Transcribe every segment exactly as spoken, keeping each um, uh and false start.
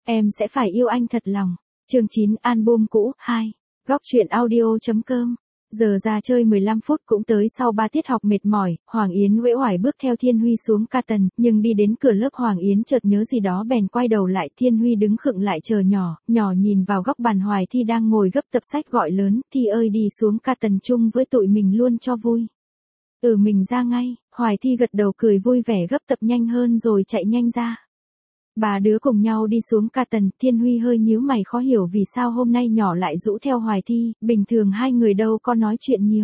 Em sẽ phải yêu anh thật lòng. Chương chín album cũ, hai. Góc truyện audio chấm com. Giờ ra chơi mười lăm phút cũng tới sau ba tiết học mệt mỏi, Hoàng Yến uể oải bước theo Thiên Huy xuống ca tần, nhưng đi đến cửa lớp Hoàng Yến chợt nhớ gì đó bèn quay đầu lại. Thiên Huy đứng khựng lại chờ nhỏ, nhỏ nhìn vào góc bàn Hoài Thi đang ngồi gấp tập sách gọi lớn, Thi ơi đi xuống ca tần chung với tụi mình luôn cho vui. Ừ mình ra ngay, Hoài Thi gật đầu cười vui vẻ gấp tập nhanh hơn rồi chạy nhanh ra. Ba đứa cùng nhau đi xuống ca tần, Thiên Huy hơi nhíu mày khó hiểu vì sao hôm nay nhỏ lại rũ theo Hoài Thi, bình thường hai người đâu có nói chuyện nhiều.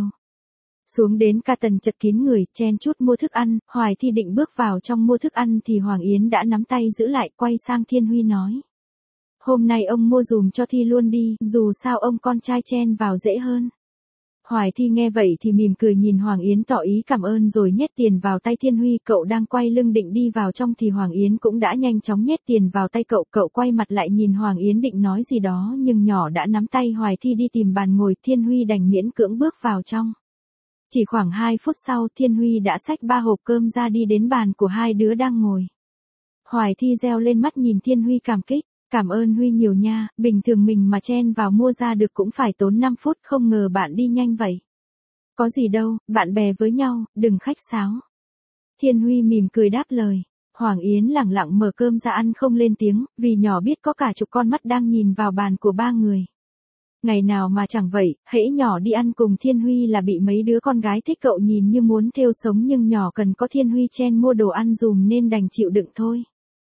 Xuống đến ca tần chật kín người, chen chút mua thức ăn, Hoài Thi định bước vào trong mua thức ăn thì Hoàng Yến đã nắm tay giữ lại, quay sang Thiên Huy nói. Hôm nay ông mua dùm cho Thi luôn đi, dù sao ông con trai chen vào dễ hơn. Hoài Thi nghe vậy thì mỉm cười nhìn Hoàng Yến tỏ ý cảm ơn rồi nhét tiền vào tay Thiên Huy. Cậu đang quay lưng định đi vào trong thì Hoàng Yến cũng đã nhanh chóng nhét tiền vào tay cậu. Cậu quay mặt lại nhìn Hoàng Yến định nói gì đó nhưng nhỏ đã nắm tay Hoài Thi đi tìm bàn ngồi. Thiên Huy đành miễn cưỡng bước vào trong. Chỉ khoảng hai phút sau Thiên Huy đã xách ba hộp cơm ra đi đến bàn của hai đứa đang ngồi. Hoài Thi reo lên mắt nhìn Thiên Huy cảm kích. Cảm ơn Huy nhiều nha, bình thường mình mà chen vào mua ra được cũng phải tốn năm phút, không ngờ bạn đi nhanh vậy. Có gì đâu, bạn bè với nhau, đừng khách sáo. Thiên Huy mỉm cười đáp lời. Hoàng Yến lẳng lặng mở cơm ra ăn không lên tiếng, vì nhỏ biết có cả chục con mắt đang nhìn vào bàn của ba người. Ngày nào mà chẳng vậy, hễ nhỏ đi ăn cùng Thiên Huy là bị mấy đứa con gái thích cậu nhìn như muốn thêu sống nhưng nhỏ cần có Thiên Huy chen mua đồ ăn dùm nên đành chịu đựng thôi.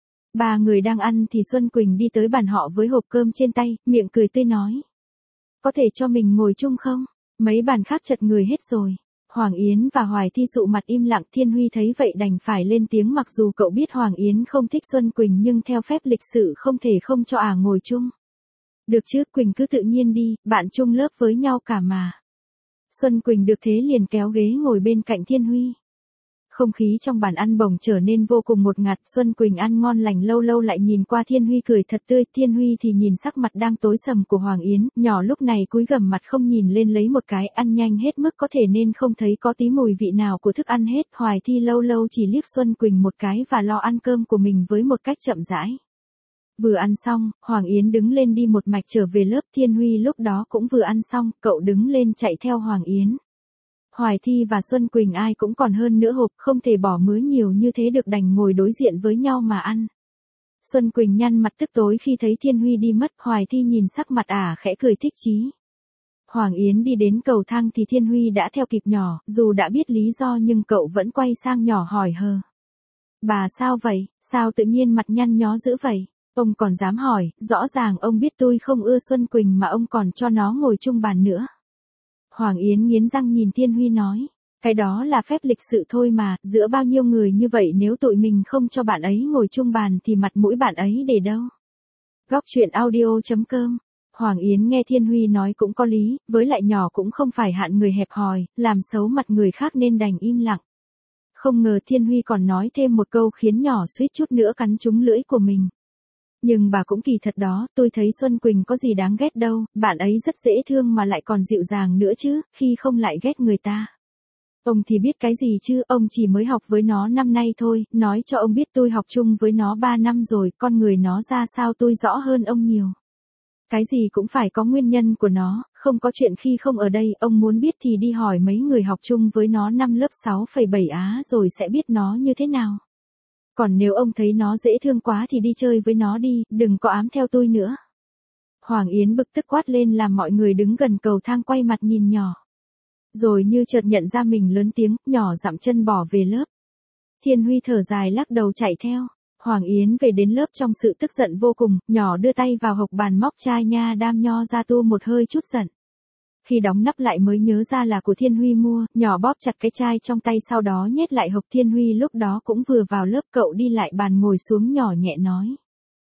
Ba người đang ăn thì Xuân Quỳnh đi tới bàn họ với hộp cơm trên tay, miệng cười tươi nói. Có thể cho mình ngồi chung không? Mấy bàn khác chật người hết rồi. Hoàng Yến và Hoài Thi sụ mặt im lặng. Thiên Huy thấy vậy đành phải lên tiếng mặc dù cậu biết Hoàng Yến không thích Xuân Quỳnh nhưng theo phép lịch sự không thể không cho ả ngồi chung. Được chứ, Quỳnh cứ tự nhiên đi, bạn chung lớp với nhau cả mà. Xuân Quỳnh được thế liền kéo ghế ngồi bên cạnh Thiên Huy. Không khí trong bàn ăn bỗng trở nên vô cùng ngột ngạt. Xuân Quỳnh ăn ngon lành lâu lâu lại nhìn qua Thiên Huy cười thật tươi. Thiên Huy thì nhìn sắc mặt đang tối sầm của Hoàng Yến. Nhỏ lúc này cúi gằm mặt không nhìn lên lấy một cái ăn nhanh hết mức có thể nên không thấy có tí mùi vị nào của thức ăn hết. Hoài Thi lâu lâu chỉ liếc Xuân Quỳnh một cái và lo ăn cơm của mình với một cách chậm rãi. Vừa ăn xong, Hoàng Yến đứng lên đi một mạch trở về lớp. Thiên Huy lúc đó cũng vừa ăn xong, cậu đứng lên chạy theo Hoàng Yến. Hoài Thi và Xuân Quỳnh ai cũng còn hơn nữa hộp, không thể bỏ mứa nhiều như thế được đành ngồi đối diện với nhau mà ăn. Xuân Quỳnh nhăn mặt tức tối khi thấy Thiên Huy đi mất. Hoài Thi nhìn sắc mặt ả khẽ cười thích chí. Hoàng Yến đi đến cầu thang thì Thiên Huy đã theo kịp nhỏ, dù đã biết lý do nhưng cậu vẫn quay sang nhỏ hỏi hờ. Bà sao vậy, sao tự nhiên mặt nhăn nhó dữ vậy? Ông còn dám hỏi, rõ ràng ông biết tôi không ưa Xuân Quỳnh mà ông còn cho nó ngồi chung bàn nữa. Hoàng Yến nghiến răng nhìn Thiên Huy nói, cái đó là phép lịch sự thôi mà, giữa bao nhiêu người như vậy nếu tụi mình không cho bạn ấy ngồi chung bàn thì mặt mũi bạn ấy để đâu. Góc truyện audio chấm com. Hoàng Yến nghe Thiên Huy nói cũng có lý, với lại nhỏ cũng không phải hạn người hẹp hòi, làm xấu mặt người khác nên đành im lặng. Không ngờ Thiên Huy còn nói thêm một câu khiến nhỏ suýt chút nữa cắn trúng lưỡi của mình. Nhưng bà cũng kỳ thật đó, tôi thấy Xuân Quỳnh có gì đáng ghét đâu, bạn ấy rất dễ thương mà lại còn dịu dàng nữa chứ, khi không lại ghét người ta. Ông thì biết cái gì chứ, ông chỉ mới học với nó năm nay thôi, nói cho ông biết tôi học chung với nó ba năm rồi, con người nó ra sao tôi rõ hơn ông nhiều. Cái gì cũng phải có nguyên nhân của nó, không có chuyện khi không ở đây, ông muốn biết thì đi hỏi mấy người học chung với nó năm lớp sáu phẩy bảy á rồi sẽ biết nó như thế nào. Còn nếu ông thấy nó dễ thương quá thì đi chơi với nó đi, đừng có ám theo tôi nữa. Hoàng Yến bực tức quát lên làm mọi người đứng gần cầu thang quay mặt nhìn nhỏ. Rồi như chợt nhận ra mình lớn tiếng, nhỏ dậm chân bỏ về lớp. Thiên Huy thở dài lắc đầu chạy theo. Hoàng Yến về đến lớp trong sự tức giận vô cùng, nhỏ đưa tay vào hộc bàn móc chai nha đam nho ra tu một hơi chút giận. Khi đóng nắp lại mới nhớ ra là của Thiên Huy mua, nhỏ bóp chặt cái chai trong tay sau đó nhét lại hộp. Thiên Huy lúc đó cũng vừa vào lớp, cậu đi lại bàn ngồi xuống nhỏ nhẹ nói.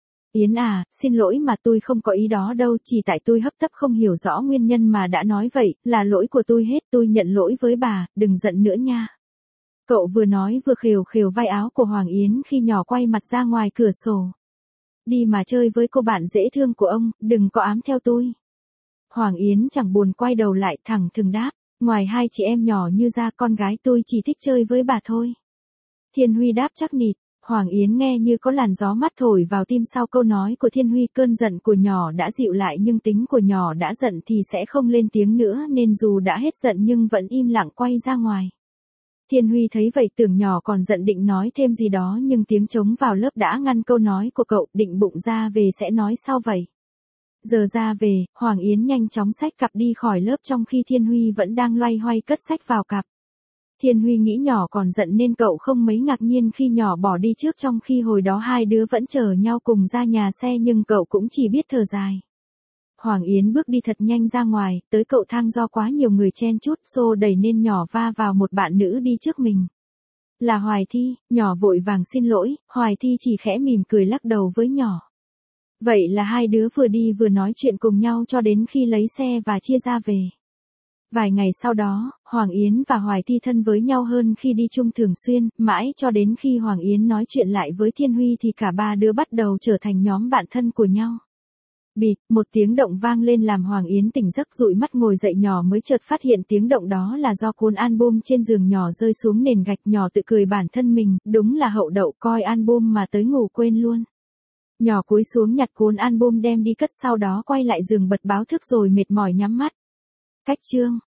Yến à, xin lỗi mà tôi không có ý đó đâu, chỉ tại tôi hấp tấp không hiểu rõ nguyên nhân mà đã nói vậy, là lỗi của tôi hết, tôi nhận lỗi với bà, đừng giận nữa nha. Cậu vừa nói vừa khều khều vai áo của Hoàng Yến khi nhỏ quay mặt ra ngoài cửa sổ. Đi mà chơi với cô bạn dễ thương của ông, đừng có ám theo tôi. Hoàng Yến chẳng buồn quay đầu lại thẳng thừng đáp, ngoài hai chị em nhỏ như ra con gái tôi chỉ thích chơi với bà thôi. Thiên Huy đáp chắc nịt, Hoàng Yến nghe như có làn gió mát thổi vào tim sau câu nói của Thiên Huy, cơn giận của nhỏ đã dịu lại nhưng tính của nhỏ đã giận thì sẽ không lên tiếng nữa nên dù đã hết giận nhưng vẫn im lặng quay ra ngoài. Thiên Huy thấy vậy tưởng nhỏ còn giận định nói thêm gì đó nhưng tiếng trống vào lớp đã ngăn câu nói của cậu, định bụng ra về sẽ nói sau vậy. Giờ ra về, Hoàng Yến nhanh chóng xách cặp đi khỏi lớp trong khi Thiên Huy vẫn đang loay hoay cất sách vào cặp. Thiên Huy nghĩ nhỏ còn giận nên cậu không mấy ngạc nhiên khi nhỏ bỏ đi trước trong khi hồi đó hai đứa vẫn chờ nhau cùng ra nhà xe nhưng cậu cũng chỉ biết thở dài. Hoàng Yến bước đi thật nhanh ra ngoài, tới cậu thang do quá nhiều người chen chúc xô đẩy nên nhỏ va vào một bạn nữ đi trước mình. Là Hoài Thi, nhỏ vội vàng xin lỗi, Hoài Thi chỉ khẽ mỉm cười lắc đầu với nhỏ. Vậy là hai đứa vừa đi vừa nói chuyện cùng nhau cho đến khi lấy xe và chia ra về. Vài ngày sau đó, Hoàng Yến và Hoài Thi thân với nhau hơn khi đi chung thường xuyên, mãi cho đến khi Hoàng Yến nói chuyện lại với Thiên Huy thì cả ba đứa bắt đầu trở thành nhóm bạn thân của nhau. Bịt, một tiếng động vang lên làm Hoàng Yến tỉnh giấc dụi mắt ngồi dậy, nhỏ mới chợt phát hiện tiếng động đó là do cuốn album trên giường nhỏ rơi xuống nền gạch. Nhỏ tự cười bản thân mình, đúng là hậu đậu coi album mà tới ngủ quên luôn. Nhỏ cúi xuống nhặt cuốn album đem đi cất, sau đó quay lại giường bật báo thức rồi mệt mỏi nhắm mắt. Cách chương